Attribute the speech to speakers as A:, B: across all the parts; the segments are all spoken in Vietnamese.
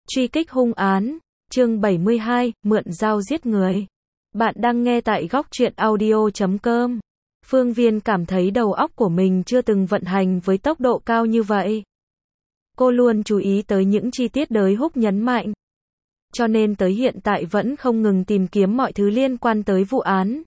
A: Truy kích hung án, chương 72, mượn dao giết người. Bạn đang nghe tại góc truyện audio.com. Phương Viên cảm thấy đầu óc của mình chưa từng vận hành với tốc độ cao như vậy. Cô luôn chú ý tới những chi tiết Đới Húc nhấn mạnh. Cho nên tới hiện tại vẫn không ngừng tìm kiếm mọi thứ liên quan tới vụ án.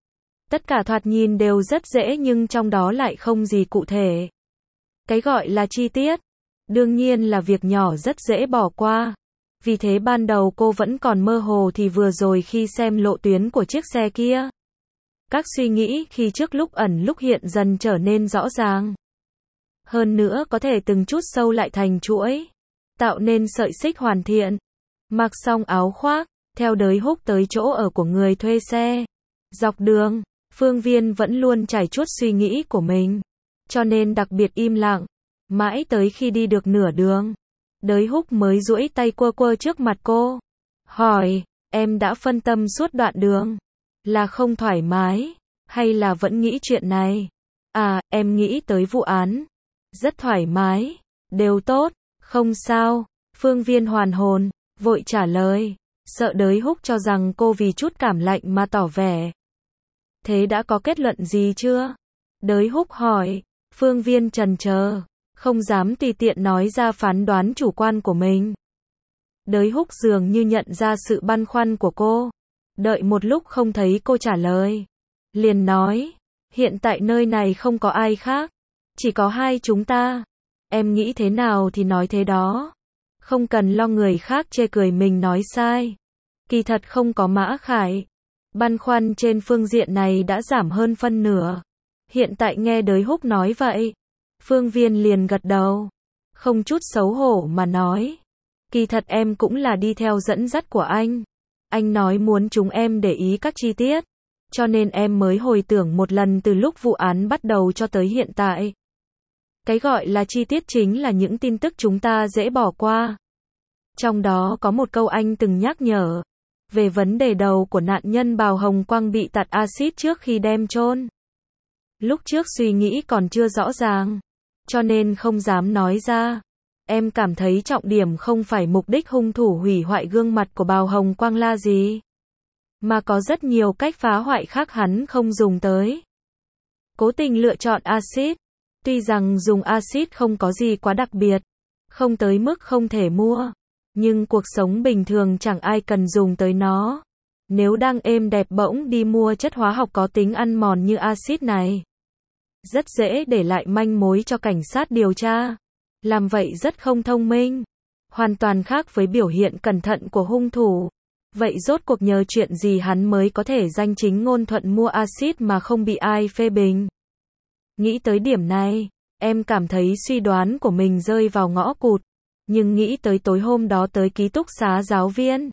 A: Tất cả thoạt nhìn đều rất dễ nhưng trong đó lại không gì cụ thể. Cái gọi là chi tiết, đương nhiên là việc nhỏ rất dễ bỏ qua. Vì thế ban đầu cô vẫn còn mơ hồ thì vừa rồi khi xem lộ tuyến của chiếc xe kia. Các suy nghĩ khi trước lúc ẩn lúc hiện dần trở nên rõ ràng. Hơn nữa có thể từng chút sâu lại thành chuỗi, tạo nên sợi xích hoàn thiện. Mặc xong áo khoác, theo Đới Húc tới chỗ ở của người thuê xe. Dọc đường, Phương Viên vẫn luôn trải chuốt suy nghĩ của mình. Cho nên đặc biệt im lặng. Mãi tới khi đi được nửa đường, Đới Húc mới duỗi tay quơ quơ trước mặt cô. Hỏi, em đã phân tâm suốt đoạn đường? Là không thoải mái? Hay là vẫn nghĩ chuyện này? À, em nghĩ tới vụ án. Rất thoải mái. Đều tốt. Không sao. Phương Viên hoàn hồn, vội trả lời. Sợ Đới Húc cho rằng cô vì chút cảm lạnh mà tỏ vẻ. Thế đã có kết luận gì chưa? Đới Húc hỏi. Phương Viên chần chờ, không dám tùy tiện nói ra phán đoán chủ quan của mình. Đới Húc dường như nhận ra sự băn khoăn của cô. Đợi một lúc không thấy cô trả lời. Liền nói, hiện tại nơi này không có ai khác. Chỉ có hai chúng ta. Em nghĩ thế nào thì nói thế đó. Không cần lo người khác chê cười mình nói sai. Kỳ thật không có Mã Khải. Băn khoăn trên phương diện này đã giảm hơn phân nửa. Hiện tại nghe Đới Húc nói vậy, Phương Viên liền gật đầu, không chút xấu hổ mà nói. Kỳ thật em cũng là đi theo dẫn dắt của anh. Anh nói muốn chúng em để ý các chi tiết. Cho nên em mới hồi tưởng một lần từ lúc vụ án bắt đầu cho tới hiện tại. Cái gọi là chi tiết chính là những tin tức chúng ta dễ bỏ qua. Trong đó có một câu anh từng nhắc nhở. Về vấn đề đầu của nạn nhân Bào Hồng Quang bị tạt axit trước khi đem chôn. Lúc trước suy nghĩ còn chưa rõ ràng, cho nên không dám nói ra. Em cảm thấy trọng điểm không phải mục đích hung thủ hủy hoại gương mặt của Bào Hồng Quang là gì, mà có rất nhiều cách phá hoại khác hắn không dùng tới. Cố tình lựa chọn axit. Tuy rằng dùng axit không có gì quá đặc biệt, không tới mức không thể mua, nhưng cuộc sống bình thường chẳng ai cần dùng tới nó. Nếu đang êm đẹp bỗng đi mua chất hóa học có tính ăn mòn như axit này, rất dễ để lại manh mối cho cảnh sát điều tra. Làm vậy rất không thông minh, hoàn toàn khác với biểu hiện cẩn thận của hung thủ. Vậy rốt cuộc nhờ chuyện gì hắn mới có thể danh chính ngôn thuận mua axit mà không bị ai phê bình? Nghĩ tới điểm này, em cảm thấy suy đoán của mình rơi vào ngõ cụt. Nhưng nghĩ tới tối hôm đó tới ký túc xá giáo viên,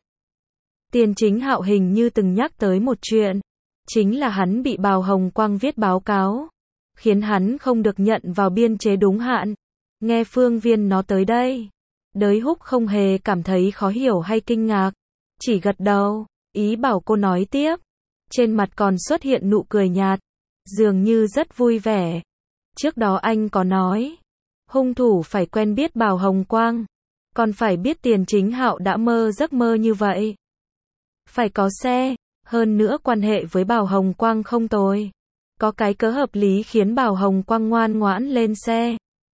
A: Tiền Chính Hạo hình như từng nhắc tới một chuyện. Chính là hắn bị Bào Hồng Quang viết báo cáo, khiến hắn không được nhận vào biên chế đúng hạn. Nghe Phương Viên nói tới đây, Đới Húc không hề cảm thấy khó hiểu hay kinh ngạc, chỉ gật đầu, ý bảo cô nói tiếp. Trên mặt còn xuất hiện nụ cười nhạt, dường như rất vui vẻ. Trước đó anh có nói, hung thủ phải quen biết Bào Hồng Quang, còn phải biết Tiền Chính Hạo đã mơ giấc mơ như vậy. Phải có xe, hơn nữa quan hệ với Bào Hồng Quang không tồi. Có cái cớ hợp lý khiến Bào Hồng Quang ngoan ngoãn lên xe.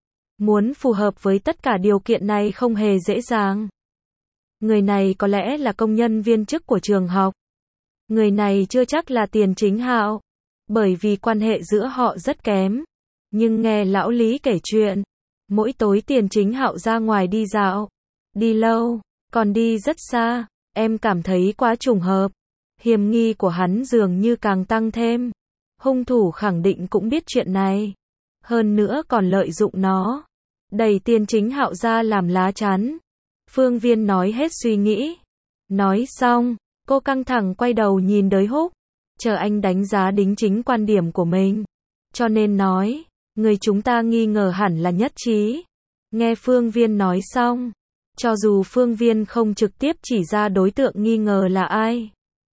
A: Muốn phù hợp với tất cả điều kiện này không hề dễ dàng. Người này có lẽ là công nhân viên chức của trường học. Người này chưa chắc là Tiền Chính Hạo, bởi vì quan hệ giữa họ rất kém. Nhưng nghe lão Lý kể chuyện, mỗi tối Tiền Chính Hạo ra ngoài đi dạo, đi lâu, còn đi rất xa, em cảm thấy quá trùng hợp. Hiểm nghi của hắn dường như càng tăng thêm. Hung thủ khẳng định cũng biết chuyện này, hơn nữa còn lợi dụng nó, đẩy Tiền Chính Hạo ra làm lá chắn. Phương Viên nói hết suy nghĩ. Nói xong, cô căng thẳng quay đầu nhìn Đới Húc, chờ anh đánh giá đính chính quan điểm của mình. Cho nên nói, người chúng ta nghi ngờ hẳn là nhất trí. Nghe Phương Viên nói xong, cho dù Phương Viên không trực tiếp chỉ ra đối tượng nghi ngờ là ai,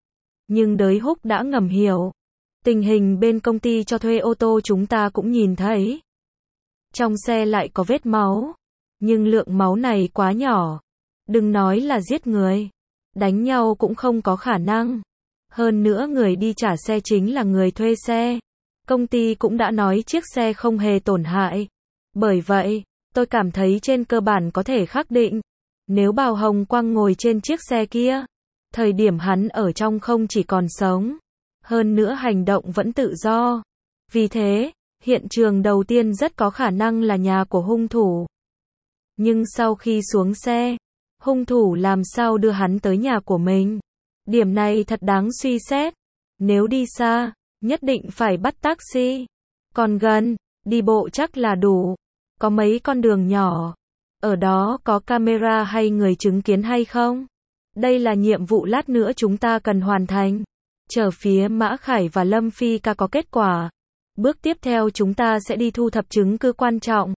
A: nhưng Đới Húc đã ngầm hiểu. Tình hình bên công ty cho thuê ô tô chúng ta cũng nhìn thấy. Trong xe lại có vết máu, nhưng lượng máu này quá nhỏ, Đừng nói là giết người. Đánh nhau cũng không có khả năng. Hơn nữa người đi trả xe chính là người thuê xe. Công ty cũng đã nói chiếc xe không hề tổn hại. Bởi vậy, tôi cảm thấy trên cơ bản có thể khẳng định, nếu Bào Hồng Quang ngồi trên chiếc xe kia, thời điểm hắn ở trong không chỉ còn sống, hơn nữa hành động vẫn tự do. Vì thế, hiện trường đầu tiên rất có khả năng là nhà của hung thủ. Nhưng sau khi xuống xe, hung thủ làm sao đưa hắn tới nhà của mình? Điểm này thật đáng suy xét. Nếu đi xa, nhất định phải bắt taxi. Còn gần, đi bộ chắc là đủ. Có mấy con đường nhỏ. Ở đó có camera hay người chứng kiến hay không? Đây là nhiệm vụ lát nữa chúng ta cần hoàn thành. Chờ phía Mã Khải và Lâm Phi Ca có kết quả. Bước tiếp theo chúng ta sẽ đi thu thập chứng cứ quan trọng.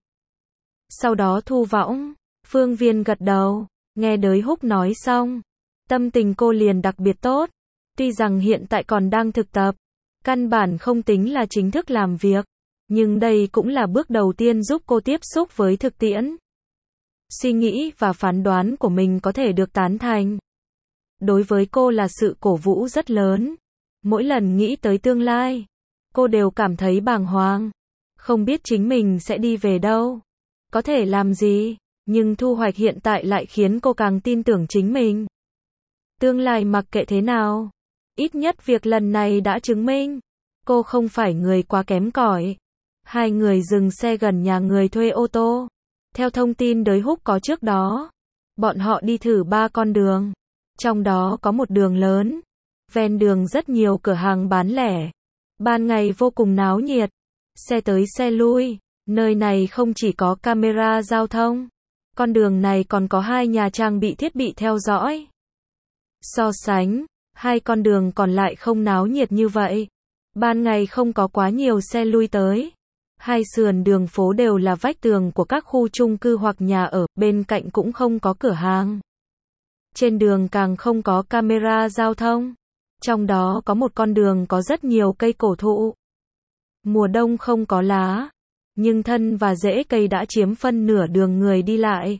A: Sau đó thu võng. Phương Viên gật đầu. Nghe Đới Húc nói xong, tâm tình cô liền đặc biệt tốt. Tuy rằng hiện tại còn đang thực tập, căn bản không tính là chính thức làm việc, nhưng đây cũng là bước đầu tiên giúp cô tiếp xúc với thực tiễn. Suy nghĩ và phán đoán của mình có thể được tán thành. Đối với cô là sự cổ vũ rất lớn. Mỗi lần nghĩ tới tương lai, cô đều cảm thấy bàng hoàng. Không biết chính mình sẽ đi về đâu, có thể làm gì, nhưng thu hoạch hiện tại lại khiến cô càng tin tưởng chính mình. Tương lai mặc kệ thế nào, ít nhất việc lần này đã chứng minh, cô không phải người quá kém cỏi. Hai người dừng xe gần nhà người thuê ô tô. Theo thông tin Đới Húc có trước đó, bọn họ đi thử 3 con đường. Trong đó có một đường lớn. Ven đường rất nhiều cửa hàng bán lẻ. Ban ngày vô cùng náo nhiệt. Xe tới xe lui. Nơi này không chỉ có camera giao thông. Con đường này còn có 2 nhà trang bị thiết bị theo dõi. So sánh, 2 con đường còn lại không náo nhiệt như vậy. Ban ngày không có quá nhiều xe lui tới. Hai sườn đường phố đều là vách tường của các khu chung cư hoặc nhà ở, bên cạnh cũng không có cửa hàng. Trên đường càng không có camera giao thông. Trong đó có một con đường có rất nhiều cây cổ thụ. Mùa đông không có lá, nhưng thân và rễ cây đã chiếm phân nửa đường người đi lại.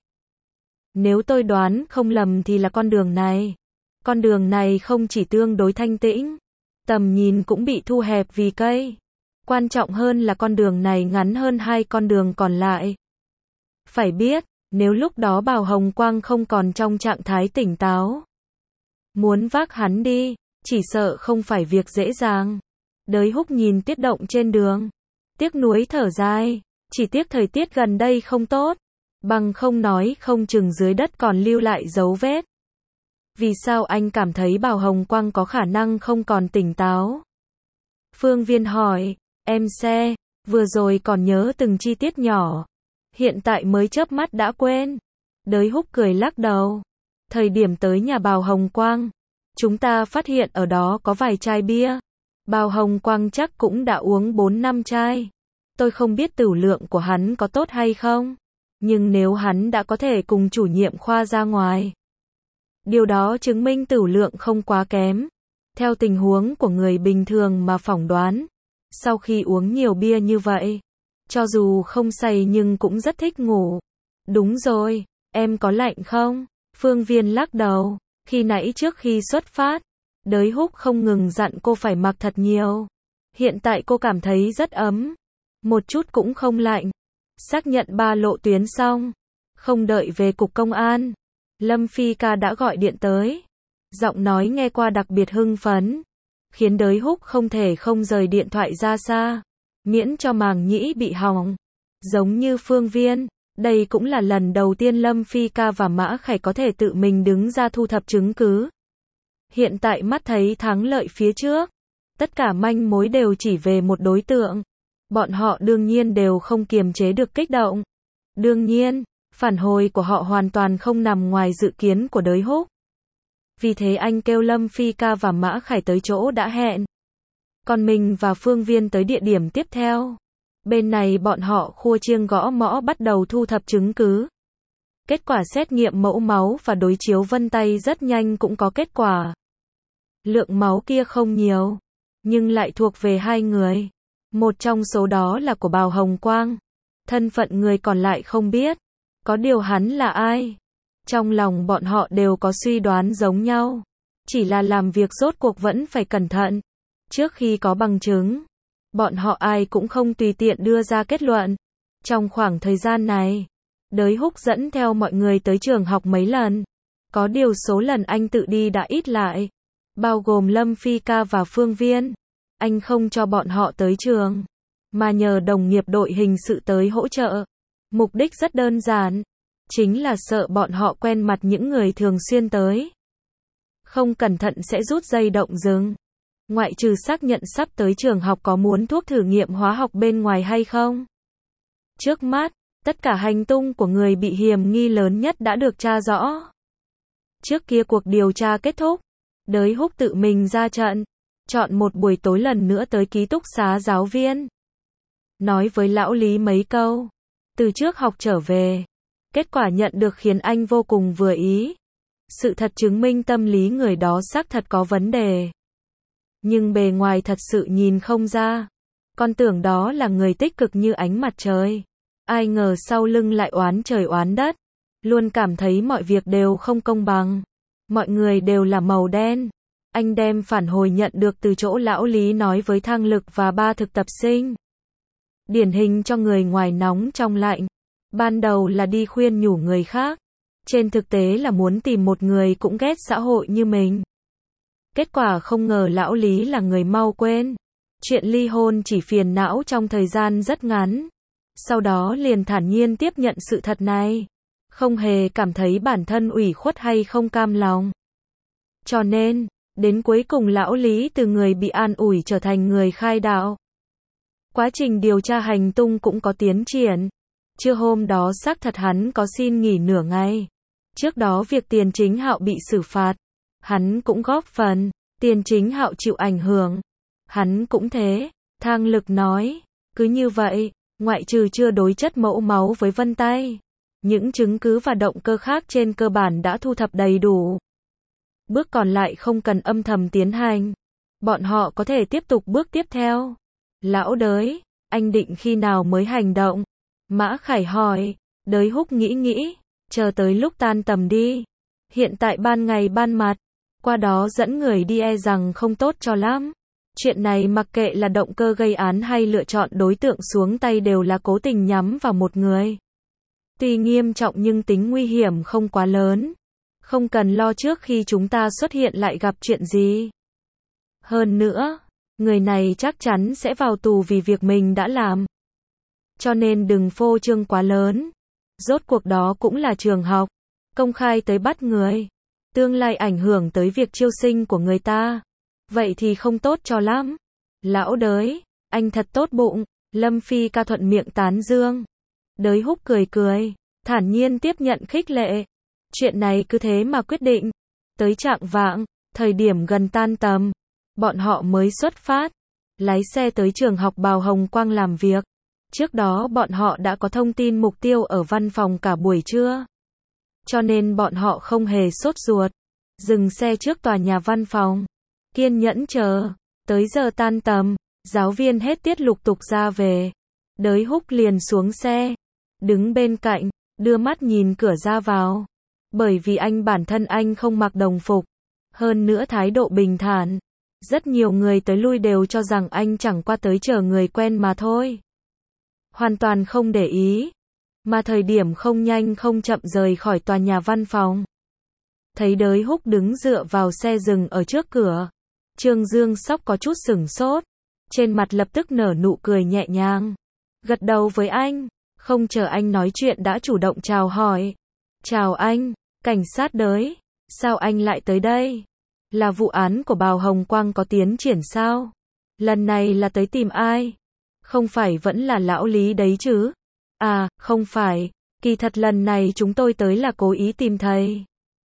A: Nếu tôi đoán không lầm thì là con đường này. Con đường này không chỉ tương đối thanh tĩnh, tầm nhìn cũng bị thu hẹp vì cây. Quan trọng hơn là con đường này ngắn hơn 2 con đường còn lại. Phải biết, nếu lúc đó Bào Hồng Quang không còn trong trạng thái tỉnh táo, muốn vác hắn đi, chỉ sợ không phải việc dễ dàng. Đới Húc nhìn tiết động trên đường, tiếc nuối thở dài, chỉ tiếc thời tiết gần đây không tốt, bằng không nói không chừng dưới đất còn lưu lại dấu vết. Vì sao anh cảm thấy Bào Hồng Quang có khả năng không còn tỉnh táo? Phương Viên hỏi, em xe, vừa rồi còn nhớ từng chi tiết nhỏ, hiện tại mới chớp mắt đã quên. Đới Húc cười lắc đầu. Thời điểm tới nhà Bào Hồng Quang, chúng ta phát hiện ở đó có vài chai bia. Bào Hồng Quang chắc cũng đã uống 4-5 chai. Tôi không biết tửu lượng của hắn có tốt hay không, nhưng nếu hắn đã có thể cùng chủ nhiệm khoa ra ngoài, điều đó chứng minh tửu lượng không quá kém. Theo tình huống của người bình thường mà phỏng đoán, sau khi uống nhiều bia như vậy, cho dù không say nhưng cũng rất thích ngủ. Đúng rồi, em có lạnh không? Phương Viên lắc đầu. Khi nãy trước khi xuất phát, Đới Húc không ngừng dặn cô phải mặc thật nhiều. Hiện tại cô cảm thấy rất ấm, một chút cũng không lạnh. Xác nhận 3 lộ tuyến xong, không đợi về cục công an, Lâm Phi Ca đã gọi điện tới. Giọng nói nghe qua đặc biệt hưng phấn, khiến Đới Húc không thể không rời điện thoại ra xa, miễn cho màng nhĩ bị hỏng. Giống như Phương Viên, đây cũng là lần đầu tiên Lâm Phi Ca và Mã Khải có thể tự mình đứng ra thu thập chứng cứ. Hiện tại mắt thấy thắng lợi phía trước, tất cả manh mối đều chỉ về một đối tượng. Bọn họ đương nhiên đều không kiềm chế được kích động. Đương nhiên, phản hồi của họ hoàn toàn không nằm ngoài dự kiến của Đới Húc. Vì thế anh kêu Lâm Phi Ca và Mã Khải tới chỗ đã hẹn. Còn mình và Phương Viên tới địa điểm tiếp theo. Bên này bọn họ khua chiêng gõ mõ bắt đầu thu thập chứng cứ. Kết quả xét nghiệm mẫu máu và đối chiếu vân tay rất nhanh cũng có kết quả. Lượng máu kia không nhiều, nhưng lại thuộc về 2 người. Một trong số đó là của Bào Hồng Quang. Thân phận người còn lại không biết. Có điều hắn là ai? Trong lòng bọn họ đều có suy đoán giống nhau. Chỉ là làm việc rốt cuộc vẫn phải cẩn thận. Trước khi có bằng chứng, bọn họ ai cũng không tùy tiện đưa ra kết luận. Trong khoảng thời gian này, Đới Húc dẫn theo mọi người tới trường học mấy lần. Có điều số lần anh tự đi đã ít lại. Bao gồm Lâm Phi Ca và Phương Viên. Anh không cho bọn họ tới trường, mà nhờ đồng nghiệp đội hình sự tới hỗ trợ. Mục đích rất đơn giản. Chính là sợ bọn họ quen mặt những người thường xuyên tới. Không cẩn thận sẽ rút dây động rừng. Ngoại trừ xác nhận sắp tới trường học có muốn thuốc thử nghiệm hóa học bên ngoài hay không. Trước mắt, tất cả hành tung của người bị hiểm nghi lớn nhất đã được tra rõ. Trước kia cuộc điều tra kết thúc, Đới Húc tự mình ra trận, chọn một buổi tối lần nữa tới ký túc xá giáo viên. Nói với lão Lý mấy câu, từ trước học trở về. Kết quả nhận được khiến anh vô cùng vừa ý. Sự thật chứng minh tâm lý người đó xác thật có vấn đề. Nhưng bề ngoài thật sự nhìn không ra. Con tưởng đó là người tích cực như ánh mặt trời. Ai ngờ sau lưng lại oán trời oán đất. Luôn cảm thấy mọi việc đều không công bằng. Mọi người đều là màu đen. Anh đem phản hồi nhận được từ chỗ lão Lý nói với Thang Lực và 3 thực tập sinh. Điển hình cho người ngoài nóng trong lạnh. Ban đầu là đi khuyên nhủ người khác. Trên thực tế là muốn tìm một người cũng ghét xã hội như mình. Kết quả không ngờ lão Lý là người mau quên. Chuyện ly hôn chỉ phiền não trong thời gian rất ngắn. Sau đó liền thản nhiên tiếp nhận sự thật này. Không hề cảm thấy bản thân ủy khuất hay không cam lòng. Cho nên, đến cuối cùng lão Lý từ người bị an ủi trở thành người khai đạo. Quá trình điều tra hành tung cũng có tiến triển. Trưa hôm đó xác thật hắn có xin nghỉ nửa ngày. Trước đó việc Tiền Chính Hạo bị xử phạt, hắn cũng góp phần. Tiền Chính Hạo chịu ảnh hưởng, hắn cũng thế. Thang Lực nói, cứ như vậy, ngoại trừ chưa đối chất mẫu máu với vân tay, những chứng cứ và động cơ khác trên cơ bản đã thu thập đầy đủ. Bước còn lại không cần âm thầm tiến hành. Bọn họ có thể tiếp tục bước tiếp theo. Lão Đới, anh định khi nào mới hành động? Mã Khải hỏi. Đới Húc nghĩ, chờ tới lúc tan tầm đi. Hiện tại ban ngày ban mặt, qua đó dẫn người đi e rằng không tốt cho lắm. Chuyện này mặc kệ là động cơ gây án hay lựa chọn đối tượng xuống tay đều là cố tình nhắm vào một người. Tuy nghiêm trọng nhưng tính nguy hiểm không quá lớn. Không cần lo trước khi chúng ta xuất hiện lại gặp chuyện gì. Hơn nữa, người này chắc chắn sẽ vào tù vì việc mình đã làm. Cho nên đừng phô trương quá lớn. Rốt cuộc đó cũng là trường học. Công khai tới bắt người. Tương lai ảnh hưởng tới việc chiêu sinh của người ta. Vậy thì không tốt cho lắm. Lão Đới, anh thật tốt bụng. Lâm Phi Ca thuận miệng tán dương. Đới Húc cười, thản nhiên tiếp nhận khích lệ. Chuyện này cứ thế mà quyết định. Tới trạng vạng, thời điểm gần tan tầm, bọn họ mới xuất phát. Lái xe tới trường học Bào Hồng Quang làm việc. Trước đó bọn họ đã có thông tin mục tiêu ở văn phòng cả buổi trưa. Cho nên bọn họ không hề sốt ruột. Dừng xe trước tòa nhà văn phòng. Kiên nhẫn chờ. Tới giờ tan tầm, giáo viên hết tiết lục tục ra về. Đới Húc liền xuống xe. Đứng bên cạnh, đưa mắt nhìn cửa ra vào. Bởi vì anh bản thân anh không mặc đồng phục. Hơn nữa thái độ bình thản. Rất nhiều người tới lui đều cho rằng anh chẳng qua tới chờ người quen mà thôi. Hoàn toàn không để ý. Mà thời điểm không nhanh không chậm rời khỏi tòa nhà văn phòng. Thấy Đới Húc đứng dựa vào xe dừng ở trước cửa. Trương Dương Sóc có chút sửng sốt. Trên mặt lập tức nở nụ cười nhẹ nhàng. Gật đầu với anh. Không chờ anh nói chuyện đã chủ động chào hỏi. Chào anh, cảnh sát Đới. Sao anh lại tới đây? Là vụ án của Bào Hồng Quang có tiến triển sao? Lần này là tới tìm ai? Không phải vẫn là lão Lý đấy chứ? À, không phải. Kỳ thật lần này chúng tôi tới là cố ý tìm thầy.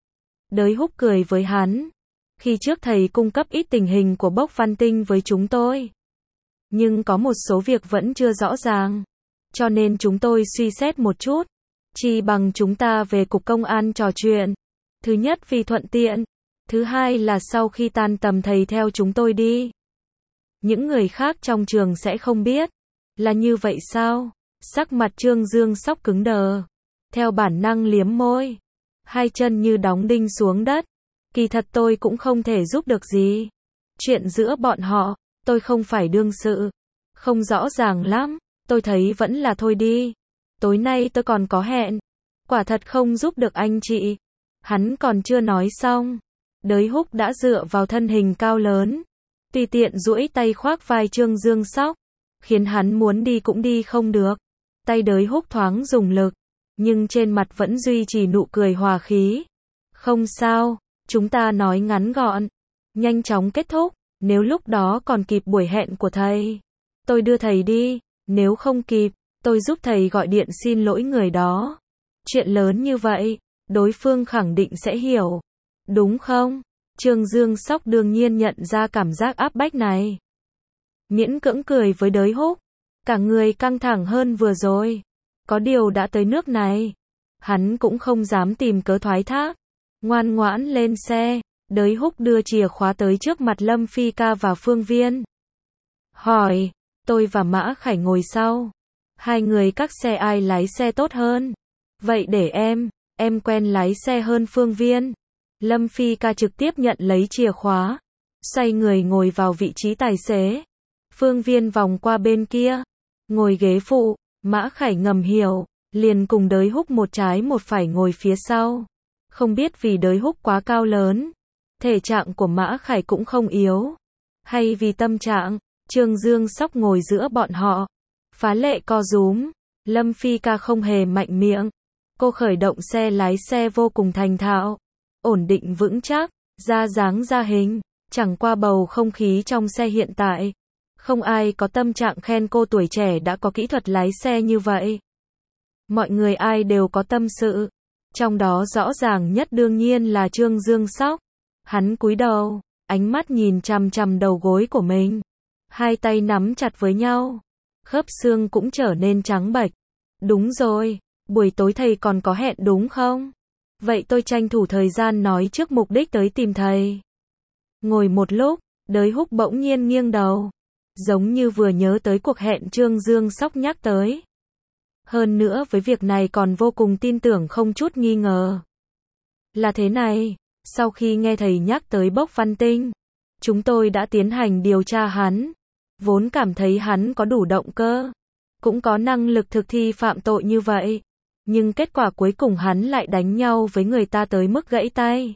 A: Đới Húc cười với hắn. Khi trước thầy cung cấp ít tình hình của Bốc Văn Tinh với chúng tôi. Nhưng có một số việc vẫn chưa rõ ràng. Cho nên chúng tôi suy xét một chút. Chỉ bằng chúng ta về cục công an trò chuyện. Thứ nhất vì thuận tiện. Thứ hai là sau khi tan tầm thầy theo chúng tôi đi. Những người khác trong trường sẽ không biết. Là như vậy sao? Sắc mặt Trương Dương Sóc cứng đờ. Theo bản năng liếm môi. hai chân như đóng đinh xuống đất. Kỳ thật tôi cũng không thể giúp được gì. Chuyện giữa bọn họ, tôi không phải đương sự. Không rõ ràng lắm, tôi thấy vẫn là thôi đi. Tối nay tôi còn có hẹn. Quả thật không giúp được anh chị. Hắn còn chưa nói xong. Đới Húc đã dựa vào thân hình cao lớn. Tùy tiện duỗi tay khoác vai Trương Dương Sóc. Khiến hắn muốn đi cũng đi không được. Tay Đới Húc thoáng dùng lực. Nhưng trên mặt vẫn duy trì nụ cười hòa khí. Không sao, chúng ta nói ngắn gọn. Nhanh chóng kết thúc. Nếu lúc đó còn kịp buổi hẹn của thầy, tôi đưa thầy đi. Nếu không kịp, tôi giúp thầy gọi điện xin lỗi người đó. Chuyện lớn như vậy, đối phương khẳng định sẽ hiểu. Đúng không? Trương Dương Sóc đương nhiên nhận ra cảm giác áp bách này. Miễn cưỡng cười với Đới Húc. Cả người căng thẳng hơn vừa rồi. Có điều đã tới nước này. Hắn cũng không dám tìm cớ thoái thác. Ngoan ngoãn lên xe. Đới Húc đưa chìa khóa tới trước mặt Lâm Phi Ca và Phương Viên. Hỏi, tôi và Mã Khải ngồi sau. Hai người các xe ai lái xe tốt hơn? Vậy để em quen lái xe hơn Phương Viên. Lâm Phi Ca trực tiếp nhận lấy chìa khóa. Xoay người ngồi vào vị trí tài xế. Phương Viên vòng qua bên kia. Ngồi ghế phụ. Mã Khải ngầm hiểu. Liền cùng Đới Húc một trái một phải ngồi phía sau. Không biết vì Đới Húc quá cao lớn. Thể trạng của Mã Khải cũng không yếu. Hay vì tâm trạng, Trương Dương Sóc ngồi giữa bọn họ. Phá lệ co rúm. Lâm Phi Ca không hề mạnh miệng. Cô khởi động xe lái xe vô cùng thành thạo. Ổn định vững chắc, ra dáng ra hình. Chẳng qua bầu không khí trong xe hiện tại. Không ai có tâm trạng khen cô tuổi trẻ đã có kỹ thuật lái xe như vậy. Mọi người ai đều có tâm sự. Trong đó rõ ràng nhất đương nhiên là Trương Dương Sóc. Hắn cúi đầu, ánh mắt nhìn chằm chằm đầu gối của mình. Hai tay nắm chặt với nhau. Khớp xương cũng trở nên trắng bệch. Đúng rồi, buổi tối thầy còn có hẹn đúng không? Vậy tôi tranh thủ thời gian nói trước mục đích tới tìm thầy. Ngồi một lúc, Đới Húc bỗng nhiên nghiêng đầu. Giống như vừa nhớ tới cuộc hẹn Trương Dương Sóc nhắc tới. Hơn nữa với việc này còn vô cùng tin tưởng không chút nghi ngờ. Là thế này. Sau khi nghe thầy nhắc tới Bốc Văn Tinh, chúng tôi đã tiến hành điều tra hắn. Vốn cảm thấy hắn có đủ động cơ, cũng có năng lực thực thi phạm tội như vậy. Nhưng kết quả cuối cùng hắn lại đánh nhau với người ta tới mức gãy tay.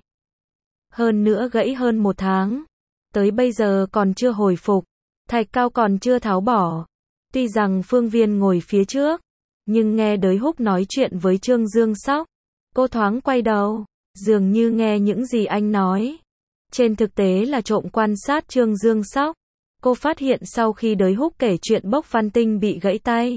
A: Hơn nữa gãy hơn 1 tháng. Tới bây giờ còn chưa hồi phục. Thạch cao còn chưa tháo bỏ. Tuy rằng Phương Viên ngồi phía trước, nhưng nghe Đới Húc nói chuyện với Trương Dương Sóc, cô thoáng quay đầu. Dường như nghe những gì anh nói. Trên thực tế là trộm quan sát Trương Dương Sóc. Cô phát hiện sau khi Đới Húc kể chuyện Bốc Văn Tinh bị gãy tay.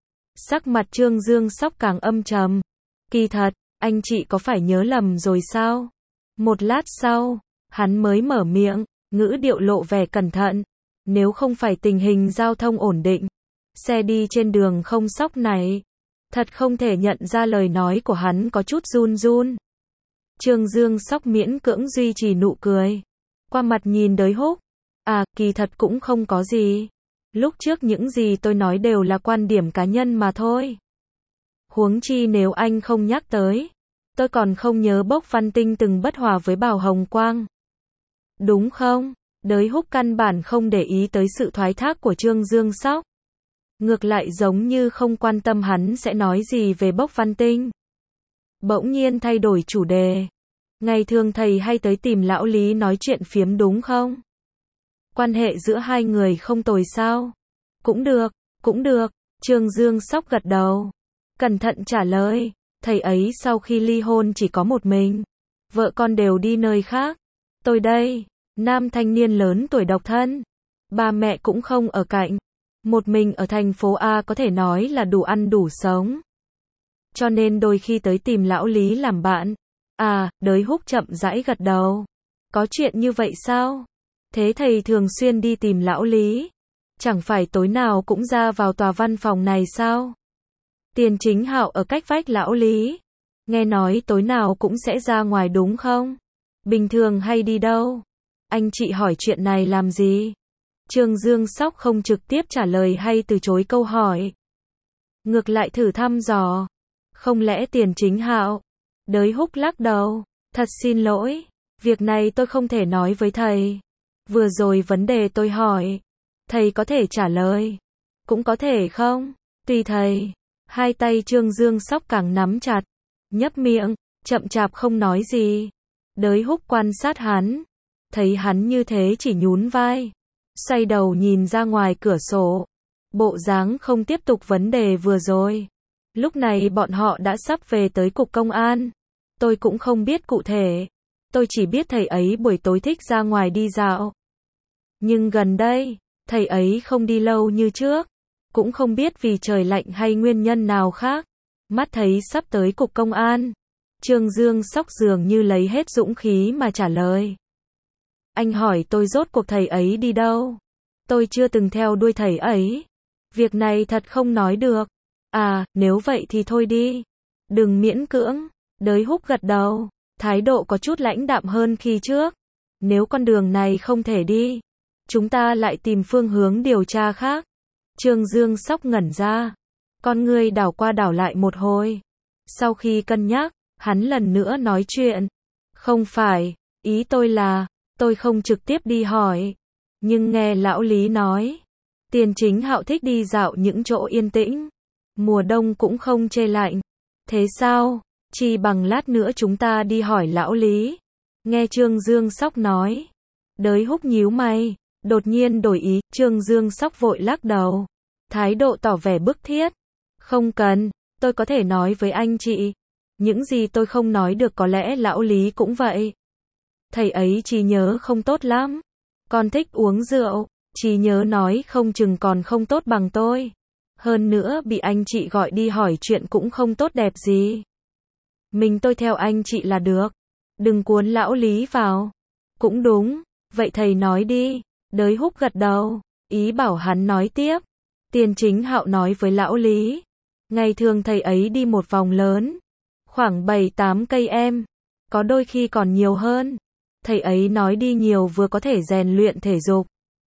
A: Sắc mặt Trương Dương Sóc càng âm trầm. Kỳ thật, anh chị có phải nhớ lầm rồi sao? Một lát sau, hắn mới mở miệng, ngữ điệu lộ vẻ cẩn thận. Nếu không phải tình hình giao thông ổn định, xe đi trên đường không sóc này. Thật không thể nhận ra lời nói của hắn có chút run run. Trương Dương Sóc miễn cưỡng duy trì nụ cười. Qua mặt nhìn Đới Húc. À, kỳ thật cũng không có gì. Lúc trước những gì tôi nói đều là quan điểm cá nhân mà thôi. Huống chi nếu anh không nhắc tới. Tôi còn không nhớ Bốc Văn Tinh từng bất hòa với Bảo Hồng Quang. Đúng không? Đới Húc căn bản không để ý tới sự thoái thác của Trương Dương Sóc. Ngược lại giống như không quan tâm hắn sẽ nói gì về Bốc Văn Tinh. Bỗng nhiên thay đổi chủ đề. Ngày thường thầy hay tới tìm lão Lý nói chuyện phiếm đúng không? Quan hệ giữa hai người không tồi sao? Cũng được, Trương Dương Sóc gật đầu. Cẩn thận trả lời, thầy ấy sau khi ly hôn chỉ có một mình. Vợ con đều đi nơi khác. Tôi đây, nam thanh niên lớn tuổi độc thân. Ba mẹ cũng không ở cạnh. Một mình ở thành phố A có thể nói là đủ ăn đủ sống. Cho nên đôi khi tới tìm lão Lý làm bạn. À, Đới Húc chậm rãi gật đầu. Có chuyện như vậy sao? Thế thầy thường xuyên đi tìm lão Lý. Chẳng phải tối nào cũng ra vào tòa văn phòng này sao? Tiền Chính Hạo ở cách vách lão Lý. Nghe nói tối nào cũng sẽ ra ngoài đúng không? Bình thường hay đi đâu? Anh chị hỏi chuyện này làm gì? Trương Dương Sóc không trực tiếp trả lời hay từ chối câu hỏi. Ngược lại thử thăm dò. Không lẽ Tiền Chính Hạo Đới Húc lắc đầu. Thật xin lỗi. Việc này tôi không thể nói với thầy. Vừa rồi vấn đề tôi hỏi. Thầy có thể trả lời. Cũng có thể không. Tùy thầy. Hai tay Trương Dương Sóc càng nắm chặt. Nhấp miệng. Chậm chạp không nói gì. Đới Húc quan sát hắn. Thấy hắn như thế chỉ nhún vai. Xoay đầu nhìn ra ngoài cửa sổ. Bộ dáng không tiếp tục vấn đề vừa rồi. Lúc này bọn họ đã sắp về tới cục công an. Tôi cũng không biết cụ thể. Tôi chỉ biết thầy ấy buổi tối thích ra ngoài đi dạo. Nhưng gần đây, thầy ấy không đi lâu như trước. Cũng không biết vì trời lạnh hay nguyên nhân nào khác. Mắt thấy sắp tới cục công an. Trương Dương Sóc dường như lấy hết dũng khí mà trả lời. Anh hỏi tôi rốt cuộc thầy ấy đi đâu? Tôi chưa từng theo đuôi thầy ấy. Việc này thật không nói được. À, nếu vậy thì thôi đi. Đừng miễn cưỡng. Đới Húc gật đầu. Thái độ có chút lãnh đạm hơn khi trước. Nếu con đường này không thể đi, chúng ta lại tìm phương hướng điều tra khác. Trương Dương Sóc ngẩn ra. Con ngươi đảo qua đảo lại một hồi. Sau khi cân nhắc, hắn lần nữa nói chuyện. Không phải, ý tôi là, tôi không trực tiếp đi hỏi. Nhưng nghe lão Lý nói, Tiền Chính Hạo thích đi dạo những chỗ yên tĩnh. Mùa đông cũng không chê lạnh. Thế sao? Chỉ bằng lát nữa chúng ta đi hỏi lão Lý. Nghe Trương Dương Sóc nói. Đới Húc nhíu mày. Đột nhiên đổi ý. Trương Dương Sóc vội lắc đầu. Thái độ tỏ vẻ bức thiết. Không cần. Tôi có thể nói với anh chị. Những gì tôi không nói được có lẽ lão Lý cũng vậy. Thầy ấy trí nhớ không tốt lắm. Con thích uống rượu. Trí nhớ nói không chừng còn không tốt bằng tôi. Hơn nữa bị anh chị gọi đi hỏi chuyện cũng không tốt đẹp gì. Mình tôi theo anh chị là được. Đừng cuốn lão Lý vào. Cũng đúng. Vậy thầy nói đi. Đới Húc gật đầu. Ý bảo hắn nói tiếp. Tiền Chính Hạo nói với lão Lý. Ngày thường thầy ấy đi một vòng lớn. Khoảng 7-8 cây em. Có đôi khi còn nhiều hơn. Thầy ấy nói đi nhiều vừa có thể rèn luyện thể dục.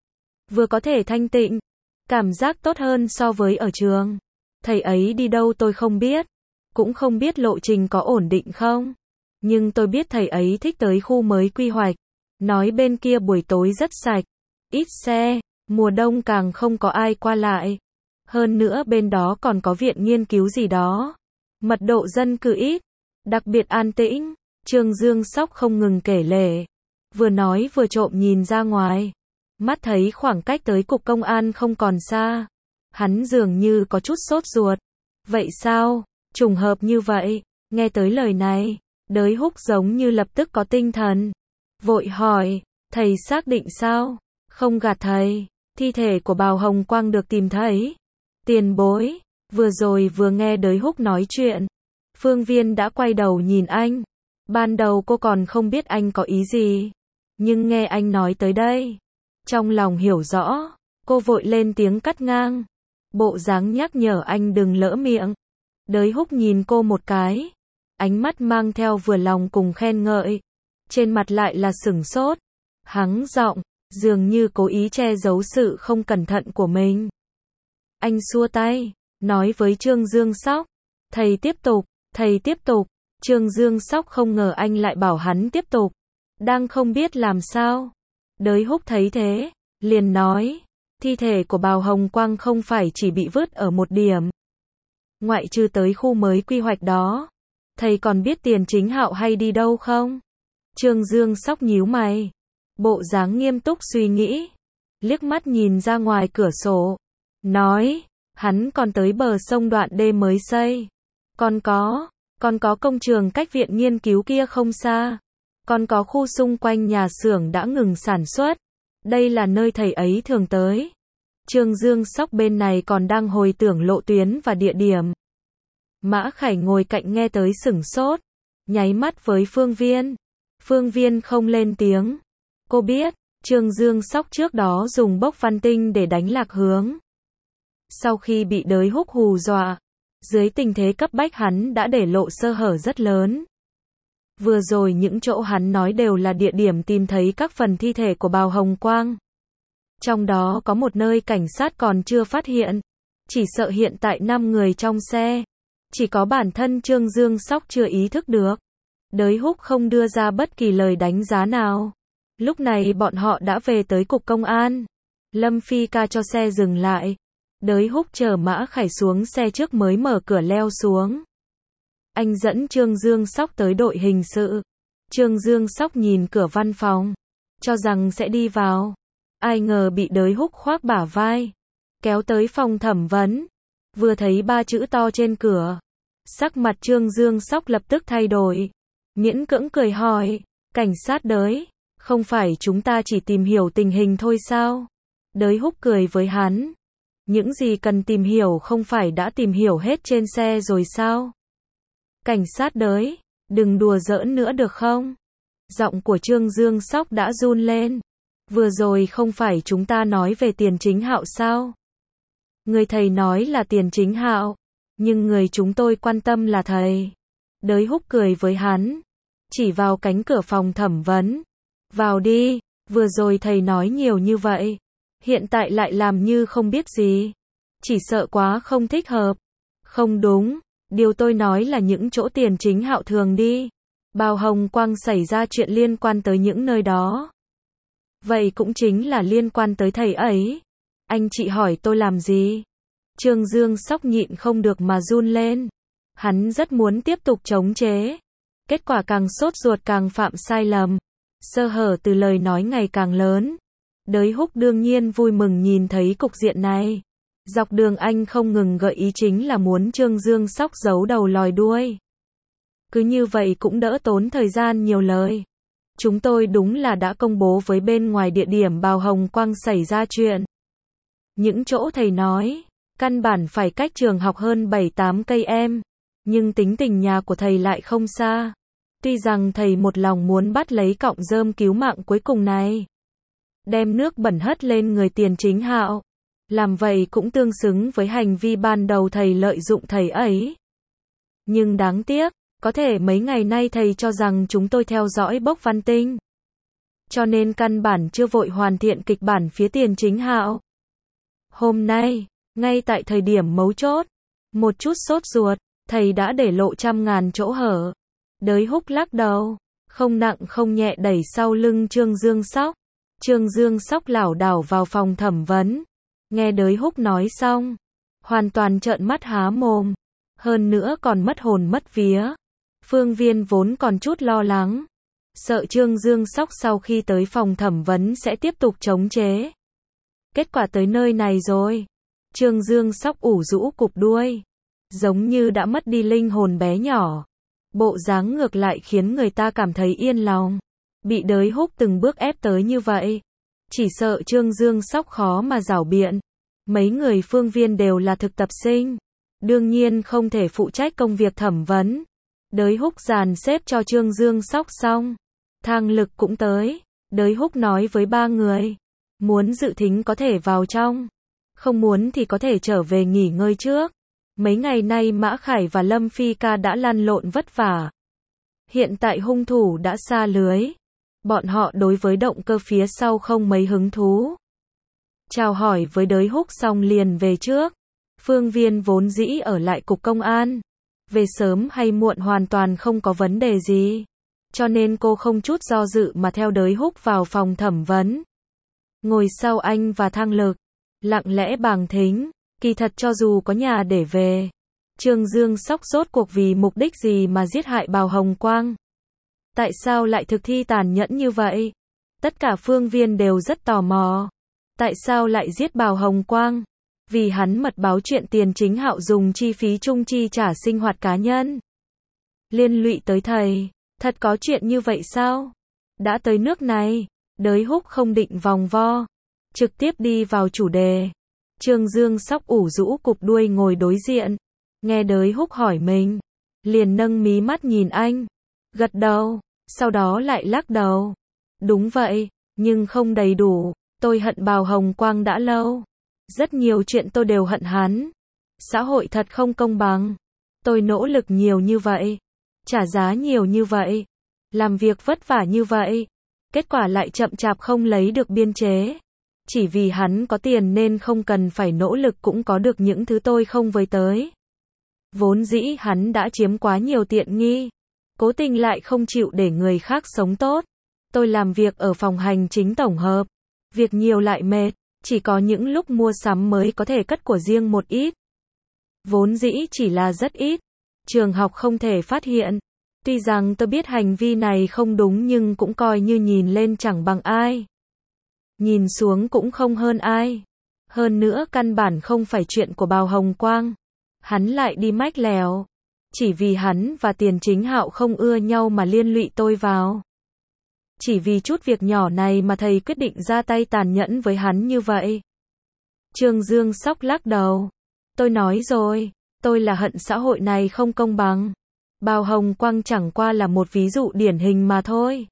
A: Vừa có thể thanh tịnh. Cảm giác tốt hơn so với ở trường. Thầy ấy đi đâu tôi không biết. Cũng không biết lộ trình có ổn định không. Nhưng tôi biết thầy ấy thích tới khu mới quy hoạch. Nói bên kia buổi tối rất sạch. Ít xe. Mùa đông càng không có ai qua lại. Hơn nữa bên đó còn có viện nghiên cứu gì đó. Mật độ dân cư ít. Đặc biệt an tĩnh. Trương Dương Sóc không ngừng kể lể. Vừa nói vừa trộm nhìn ra ngoài. Mắt thấy khoảng cách tới cục công an không còn xa. Hắn dường như có chút sốt ruột. Vậy sao? Trùng hợp như vậy. Nghe tới lời này, Đới Húc giống như lập tức có tinh thần. Vội hỏi, thầy xác định sao? Không gạt thầy. Thi thể của Bào Hồng Quang được tìm thấy. Tiền bối. Vừa rồi vừa nghe Đới Húc nói chuyện. Phương Viên đã quay đầu nhìn anh. Ban đầu cô còn không biết anh có ý gì. Nhưng nghe anh nói tới đây. Trong lòng hiểu rõ. Cô vội lên tiếng cắt ngang. Bộ dáng nhắc nhở anh đừng lỡ miệng. Đới Húc nhìn cô một cái. Ánh mắt mang theo vừa lòng cùng khen ngợi. Trên mặt lại là sửng sốt. Hắng giọng, dường như cố ý che giấu sự không cẩn thận của mình. Anh xua tay, nói với Trương Dương Sóc. Thầy tiếp tục, thầy tiếp tục. Trương Dương Sóc không ngờ anh lại bảo hắn tiếp tục. Đang không biết làm sao. Đới Húc thấy thế, liền nói. Thi thể của Bào Hồng Quang không phải chỉ bị vứt ở một điểm. Ngoại trừ tới khu mới quy hoạch đó. Thầy còn biết Tiền Chính Hạo hay đi đâu không? Trương Dương Sóc nhíu mày. Bộ dáng nghiêm túc suy nghĩ. Liếc mắt nhìn ra ngoài cửa sổ. Nói, hắn còn tới bờ sông đoạn đê mới xây. Còn có công trường cách viện nghiên cứu kia không xa. Còn có khu xung quanh nhà xưởng đã ngừng sản xuất. Đây là nơi thầy ấy thường tới. Trương Dương Sóc bên này còn đang hồi tưởng lộ tuyến và địa điểm. Mã Khải ngồi cạnh nghe tới sửng sốt. Nháy mắt với Phương Viên. Phương Viên không lên tiếng. Cô biết, Trương Dương Sóc trước đó dùng bốc văn tinh để đánh lạc hướng. Sau khi bị Đới Húc hù dọa, dưới tình thế cấp bách hắn đã để lộ sơ hở rất lớn. Vừa rồi những chỗ hắn nói đều là địa điểm tìm thấy các phần thi thể của Bào Hồng Quang. Trong đó có một nơi cảnh sát còn chưa phát hiện. Chỉ sợ hiện tại 5 người trong xe. Chỉ có bản thân Trương Dương Sóc chưa ý thức được. Đới Húc không đưa ra bất kỳ lời đánh giá nào. Lúc này bọn họ đã về tới cục công an. Lâm Phi Ca cho xe dừng lại. Đới Húc chờ Mã Khải xuống xe trước mới mở cửa leo xuống. Anh dẫn Trương Dương Sóc tới đội hình sự. Trương Dương Sóc nhìn cửa văn phòng, cho rằng sẽ đi vào. Ai ngờ bị Đới Húc khoác bả vai, kéo tới phòng thẩm vấn. Vừa thấy 3 chữ to trên cửa, sắc mặt Trương Dương Sóc lập tức thay đổi. Miễn cưỡng cười hỏi, cảnh sát Đới, không phải chúng ta chỉ tìm hiểu tình hình thôi sao? Đới Húc cười với hắn. Những gì cần tìm hiểu không phải đã tìm hiểu hết trên xe rồi sao? Cảnh sát Đới, đừng đùa giỡn nữa được không? Giọng của Trương Dương Sóc đã run lên. Vừa rồi không phải chúng ta nói về Tiền Chính Hạo sao? Người thầy nói là Tiền Chính Hạo, nhưng người chúng tôi quan tâm là thầy. Đới Húc cười với hắn, chỉ vào cánh cửa phòng thẩm vấn. Vào đi, vừa rồi thầy nói nhiều như vậy, hiện tại lại làm như không biết gì. Chỉ sợ quá không thích hợp. Không đúng, điều tôi nói là những chỗ Tiền Chính Hạo thường đi. Bao Hồng Quang xảy ra chuyện liên quan tới những nơi đó. Vậy cũng chính là liên quan tới thầy ấy. Anh chị hỏi tôi làm gì? Trương Dương Sóc nhịn không được mà run lên. Hắn rất muốn tiếp tục chống chế. Kết quả càng sốt ruột càng phạm sai lầm. Sơ hở từ lời nói ngày càng lớn. Đới Húc đương nhiên vui mừng nhìn thấy cục diện này. Dọc đường anh không ngừng gợi ý chính là muốn Trương Dương Sóc giấu đầu lòi đuôi. Cứ như vậy cũng đỡ tốn thời gian nhiều lời. Chúng tôi đúng là đã công bố với bên ngoài địa điểm Bao Hồng Quang xảy ra chuyện. Những chỗ thầy nói, căn bản phải cách trường học hơn 7-8 cây em. Nhưng tính tình nhà của thầy lại không xa. Tuy rằng thầy một lòng muốn bắt lấy cọng rơm cứu mạng cuối cùng này. Đem nước bẩn hất lên người Tiền Chính Hạo. Làm vậy cũng tương xứng với hành vi ban đầu thầy lợi dụng thầy ấy. Nhưng đáng tiếc, có thể mấy ngày nay thầy cho rằng chúng tôi theo dõi Bốc Văn Tinh. Cho nên căn bản chưa vội hoàn thiện kịch bản phía Tiền Chính Hạo. Hôm nay, ngay tại thời điểm mấu chốt, một chút sốt ruột, thầy đã để lộ 100.000 chỗ hở. Đới Húc lắc đầu, không nặng không nhẹ đẩy sau lưng Trương Dương Sóc. Trương Dương Sóc lảo đảo vào phòng thẩm vấn. Nghe Đới Húc nói xong, hoàn toàn trợn mắt há mồm. Hơn nữa còn mất hồn mất vía. Phương Viên vốn còn chút lo lắng, sợ Trương Dương Sóc sau khi tới phòng thẩm vấn sẽ tiếp tục chống chế. Kết quả tới nơi này rồi, Trương Dương Sóc ủ rũ cụp đuôi, giống như đã mất đi linh hồn bé nhỏ. Bộ dáng ngược lại khiến người ta cảm thấy yên lòng. Bị Đới Húc từng bước ép tới như vậy, chỉ sợ Trương Dương Sóc khó mà giảo biện. Mấy người Phương Viên đều là thực tập sinh, đương nhiên không thể phụ trách công việc thẩm vấn. Đới Húc dàn xếp cho Trương Dương Sóc xong, Thang Lực cũng tới. Đới Húc nói với 3 người, muốn dự thính có thể vào trong, không muốn thì có thể trở về nghỉ ngơi trước. Mấy ngày nay Mã Khải và Lâm Phi Ca đã lăn lộn vất vả. Hiện tại hung thủ đã sa lưới. Bọn họ đối với động cơ phía sau không mấy hứng thú. Chào hỏi với Đới Húc xong liền về trước. Phương Viên vốn dĩ ở lại cục công an. Về sớm hay muộn hoàn toàn không có vấn đề gì. Cho nên cô không chút do dự mà theo Đới Húc vào phòng thẩm vấn. Ngồi sau anh và Thang Lực, lặng lẽ bàng thính. Kỳ thật cho dù có nhà để về, Trương Dương Sóc rốt cuộc vì mục đích gì mà giết hại Bao Hồng Quang? Tại sao lại thực thi tàn nhẫn như vậy? Tất cả Phương Viên đều rất tò mò. Tại sao lại giết Bao Hồng Quang? Vì hắn mật báo chuyện Tiền Chính Hạo dùng chi phí chung chi trả sinh hoạt cá nhân. Liên lụy tới thầy. Thật có chuyện như vậy sao? Đã tới nước này, Đới Húc không định vòng vo, trực tiếp đi vào chủ đề. Trương Dương Sóc ủ rũ cụp đuôi ngồi đối diện. Nghe Đới Húc hỏi mình, liền nâng mí mắt nhìn anh, gật đầu, sau đó lại lắc đầu. Đúng vậy, nhưng không đầy đủ. Tôi hận Bao Hồng Quang đã lâu. Rất nhiều chuyện tôi đều hận hắn. Xã hội thật không công bằng. Tôi nỗ lực nhiều như vậy, trả giá nhiều như vậy, làm việc vất vả như vậy, kết quả lại chậm chạp không lấy được biên chế. Chỉ vì hắn có tiền nên không cần phải nỗ lực cũng có được những thứ tôi không với tới. Vốn dĩ hắn đã chiếm quá nhiều tiện nghi. cố tình lại không chịu để người khác sống tốt. Tôi làm việc ở phòng hành chính tổng hợp. Việc nhiều lại mệt, chỉ có những lúc mua sắm mới có thể cất của riêng một ít. Vốn dĩ chỉ là rất ít. Trường học không thể phát hiện. Tuy rằng tôi biết hành vi này không đúng nhưng cũng coi như nhìn lên chẳng bằng ai. Nhìn xuống cũng không hơn ai. Hơn nữa căn bản không phải chuyện của Bào Hồng Quang. Hắn lại đi mách lèo. Chỉ vì hắn và Tiền Chính Hạo không ưa nhau mà liên lụy tôi vào. Chỉ vì chút việc nhỏ này mà thầy quyết định ra tay tàn nhẫn với hắn như vậy. Trương Dương Sóc lắc đầu. Tôi nói rồi, tôi là hận xã hội này không công bằng. Bào Hồng Quang chẳng qua là một ví dụ điển hình mà thôi.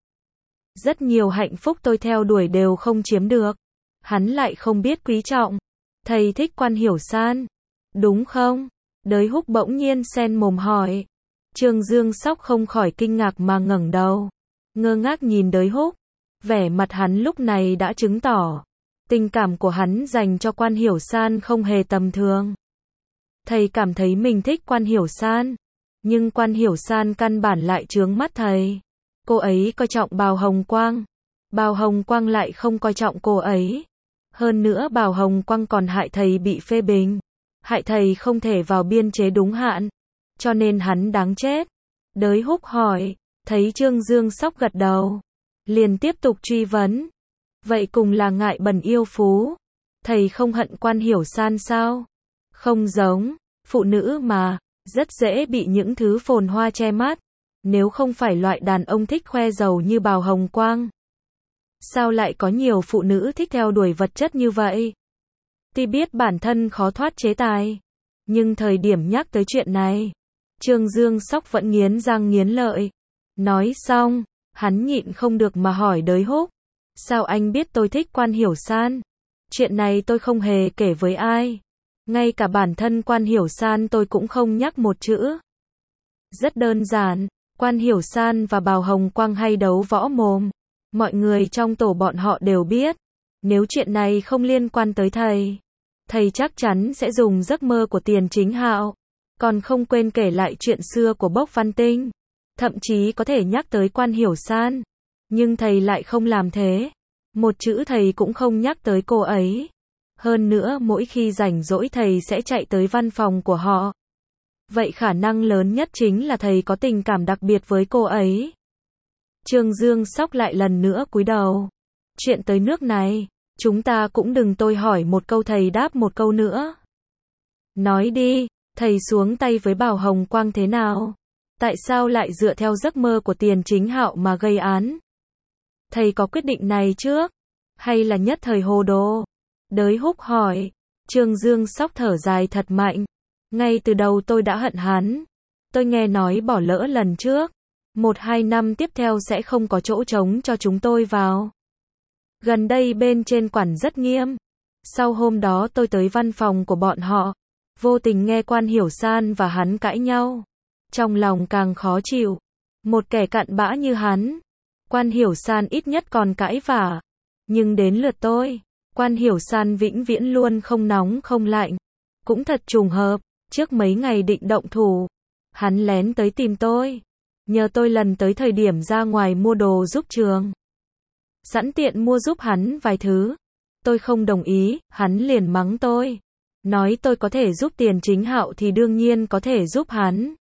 A: Rất nhiều hạnh phúc tôi theo đuổi đều không chiếm được. Hắn lại không biết quý trọng. Thầy thích Quan Hiểu San, đúng không? Đới Húc bỗng nhiên xen mồm hỏi. Trương Dương Sóc không khỏi kinh ngạc mà ngẩng đầu. Ngơ ngác nhìn Đới Húc. Vẻ mặt hắn lúc này đã chứng tỏ. Tình cảm của hắn dành cho Quan Hiểu San không hề tầm thường. Thầy cảm thấy mình thích Quan Hiểu San. Nhưng Quan Hiểu San căn bản lại chướng mắt thầy. Cô ấy coi trọng Bào Hồng Quang. Bào Hồng Quang lại không coi trọng cô ấy. Hơn nữa Bào Hồng Quang còn hại thầy bị phê bình. Hại thầy không thể vào biên chế đúng hạn. Cho nên hắn đáng chết. Đới Húc hỏi. Thấy Trương Dương Sóc gật đầu. Liền tiếp tục truy vấn. Vậy cùng là ngại bẩn yêu phú. Thầy không hận Quan Hiểu San sao? Không giống. Phụ nữ mà. Rất dễ bị những thứ phồn hoa che mắt. Nếu không phải loại đàn ông thích khoe giàu như Bào Hồng Quang. Sao lại có nhiều phụ nữ thích theo đuổi vật chất như vậy? Tuy biết bản thân khó thoát chế tài. Nhưng thời điểm nhắc tới chuyện này. Trương Dương Sóc vẫn nghiến răng nghiến lợi. Nói xong, hắn nhịn không được mà hỏi Đới Húc. Sao anh biết tôi thích Quan Hiểu San? Chuyện này tôi không hề kể với ai. Ngay cả bản thân Quan Hiểu San tôi cũng không nhắc một chữ. Rất đơn giản, Quan Hiểu San và Bào Hồng Quang hay đấu võ mồm. Mọi người trong tổ bọn họ đều biết. Nếu chuyện này không liên quan tới thầy, thầy chắc chắn sẽ dùng giấc mơ của Tiền Chính Hạo. Còn không quên kể lại chuyện xưa của Bốc Văn Tinh. Thậm chí có thể nhắc tới Quan Hiểu San. Nhưng thầy lại không làm thế. Một chữ thầy cũng không nhắc tới cô ấy. Hơn nữa mỗi khi rảnh rỗi thầy sẽ chạy tới văn phòng của họ. Vậy khả năng lớn nhất chính là thầy có tình cảm đặc biệt với cô ấy. Trương Dương Sóc lại lần nữa cúi đầu. Chuyện tới nước này, chúng ta cũng đừng tôi hỏi một câu thầy đáp một câu nữa. Nói đi, thầy xuống tay với Bào Hồng Quang thế nào? Tại sao lại dựa theo giấc mơ của Tiền Chính Hạo mà gây án? Thầy có quyết định này trước? Hay là nhất thời hồ đồ? Đới Húc hỏi. Trương Dương Sóc thở dài thật mạnh. Ngay từ đầu tôi đã hận hắn. Tôi nghe nói bỏ lỡ lần trước. 1-2 năm tiếp theo sẽ không có chỗ trống cho chúng tôi vào. Gần đây bên trên quản rất nghiêm. Sau hôm đó tôi tới văn phòng của bọn họ. Vô tình nghe Quan Hiểu San và hắn cãi nhau. Trong lòng càng khó chịu. Một kẻ cặn bã như hắn. Quan Hiểu San ít nhất còn cãi vả. Nhưng đến lượt tôi. Quan Hiểu San vĩnh viễn luôn không nóng không lạnh. Cũng thật trùng hợp. Trước mấy ngày định động thủ. Hắn lén tới tìm tôi. Nhờ tôi lần tới thời điểm ra ngoài mua đồ giúp trường. Sẵn tiện mua giúp hắn vài thứ. Tôi không đồng ý, hắn liền mắng tôi. Nói tôi có thể giúp Tiền Chính Hạo thì đương nhiên có thể giúp hắn.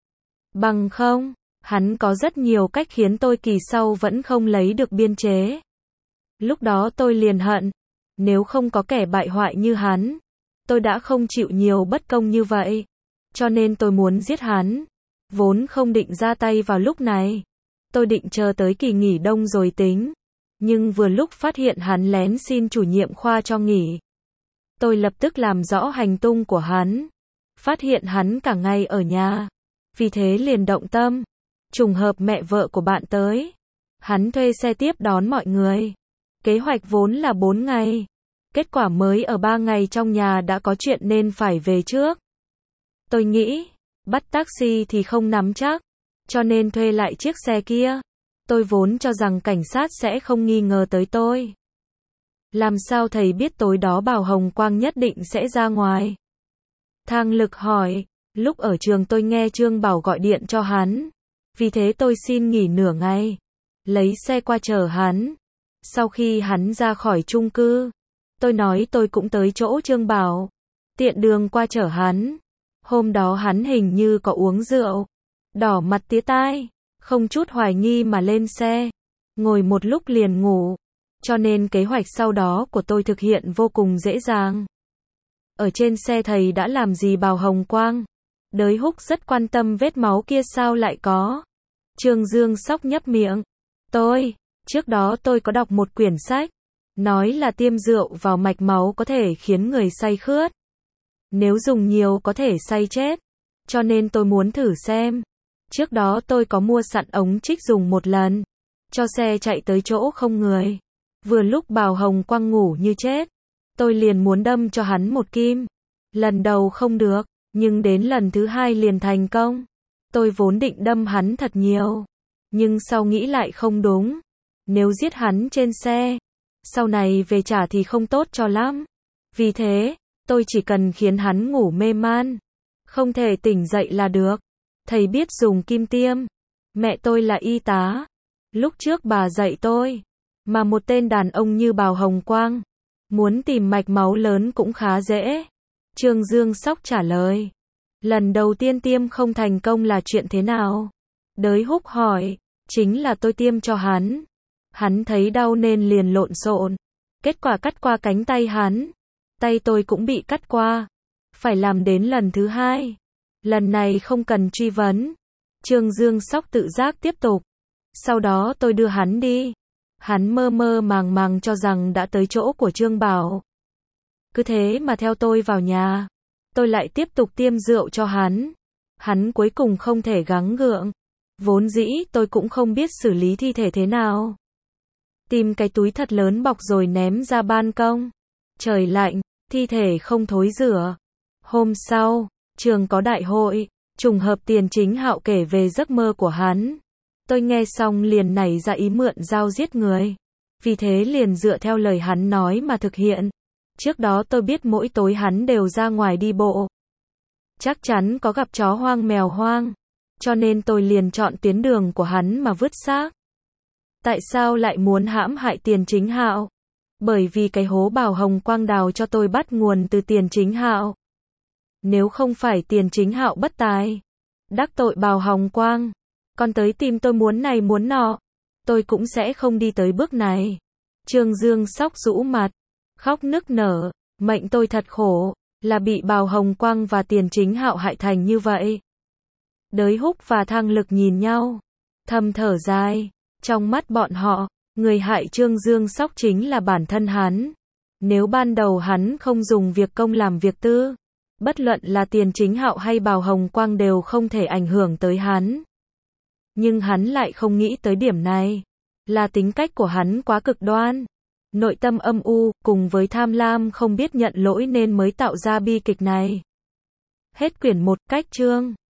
A: Bằng không, hắn có rất nhiều cách khiến tôi kỳ sau vẫn không lấy được biên chế. Lúc đó tôi liền hận. Nếu không có kẻ bại hoại như hắn, tôi đã không chịu nhiều bất công như vậy. Cho nên tôi muốn giết hắn. Vốn không định ra tay vào lúc này. Tôi định chờ tới kỳ nghỉ đông rồi tính. Nhưng vừa lúc phát hiện hắn lén xin chủ nhiệm khoa cho nghỉ. Tôi lập tức làm rõ hành tung của hắn. Phát hiện hắn cả ngày ở nhà. Vì thế liền động tâm. Trùng hợp mẹ vợ của bạn tới. Hắn thuê xe tiếp đón mọi người. Kế hoạch vốn là 4 ngày. Kết quả mới ở 3 ngày trong nhà đã có chuyện nên phải về trước. Tôi nghĩ, bắt taxi thì không nắm chắc. Cho nên thuê lại chiếc xe kia. Tôi vốn cho rằng cảnh sát sẽ không nghi ngờ tới tôi. Làm sao thầy biết tối đó Bào Hồng Quang nhất định sẽ ra ngoài? Thang Lực hỏi. Lúc ở trường tôi nghe Trương Bảo gọi điện cho hắn. Vì thế tôi xin nghỉ nửa ngày, lấy xe qua chở hắn. Sau khi hắn ra khỏi chung cư, tôi nói tôi cũng tới chỗ Trương Bảo, tiện đường qua chở hắn. Hôm đó hắn hình như có uống rượu, đỏ mặt tía tai, không chút hoài nghi mà lên xe, ngồi một lúc liền ngủ. Cho nên kế hoạch sau đó của tôi thực hiện vô cùng dễ dàng. Ở trên xe thầy đã làm gì Bào Hồng Quang? Đới Húc rất quan tâm vết máu kia sao lại có. Trương Dương Sóc nhấp miệng. Trước đó tôi có đọc một quyển sách, nói là tiêm rượu vào mạch máu có thể khiến người say khướt. Nếu dùng nhiều có thể say chết. Cho nên tôi muốn thử xem. Trước đó tôi có mua sẵn ống trích dùng một lần, cho xe chạy tới chỗ không người. Vừa lúc Bào Hồng Quang ngủ như chết, tôi liền muốn đâm cho hắn một kim. Lần đầu không được, nhưng đến lần thứ hai liền thành công. Tôi vốn định đâm hắn thật nhiều, nhưng sau nghĩ lại không đúng. Nếu giết hắn trên xe, sau này về trả thì không tốt cho lắm. Vì thế, tôi chỉ cần khiến hắn ngủ mê man, không thể tỉnh dậy là được. Thầy biết dùng kim tiêm. Mẹ tôi là y tá. Lúc trước bà dạy tôi. Mà một tên đàn ông như Bào Hồng Quang, muốn tìm mạch máu lớn cũng khá dễ. Trương Dương Sóc trả lời. Lần đầu tiên tiêm không thành công là chuyện thế nào? Đới Húc hỏi. Chính là tôi tiêm cho hắn. Hắn thấy đau nên liền lộn xộn. Kết quả cắt qua cánh tay hắn. Tay tôi cũng bị cắt qua. Phải làm đến lần thứ hai. Lần này không cần truy vấn. Trương Dương Sóc tự giác tiếp tục. Sau đó tôi đưa hắn đi. Hắn mơ mơ màng màng cho rằng đã tới chỗ của Trương Bảo. Cứ thế mà theo tôi vào nhà. Tôi lại tiếp tục tiêm rượu cho hắn. Hắn cuối cùng không thể gắng gượng. Vốn dĩ tôi cũng không biết xử lý thi thể thế nào. Tìm cái túi thật lớn bọc rồi ném ra ban công. Trời lạnh, thi thể không thối rửa. Hôm sau, trường có đại hội, trùng hợp Tiền Chính Hạo kể về giấc mơ của hắn. Tôi nghe xong liền nảy ra ý mượn dao giết người. Vì thế liền dựa theo lời hắn nói mà thực hiện. Trước đó tôi biết mỗi tối hắn đều ra ngoài đi bộ. Chắc chắn có gặp chó hoang mèo hoang. Cho nên tôi liền chọn tuyến đường của hắn mà vứt xác. Tại sao lại muốn hãm hại Tiền Chính Hạo? Bởi vì cái hố Bào Hồng Quang đào cho tôi bắt nguồn từ Tiền Chính Hạo. Nếu không phải Tiền Chính Hạo bất tài, đắc tội Bào Hồng Quang, còn tới tìm tôi muốn này muốn nọ, tôi cũng sẽ không đi tới bước này. Trương Dương Sóc rũ mặt, khóc nức nở, mệnh tôi thật khổ, là bị Bào Hồng Quang và Tiền Chính Hạo hại thành như vậy. Đới Húc và Thang Lực nhìn nhau, thầm thở dài, trong mắt bọn họ, người hại Trương Dương Sóc chính là bản thân hắn. Nếu ban đầu hắn không dùng việc công làm việc tư, bất luận là Tiền Chính Hạo hay Bào Hồng Quang đều không thể ảnh hưởng tới hắn. Nhưng hắn lại không nghĩ tới điểm này, là tính cách của hắn quá cực đoan, nội tâm âm u, cùng với tham lam không biết nhận lỗi nên mới tạo ra bi kịch này. Hết quyển 1, cách chương.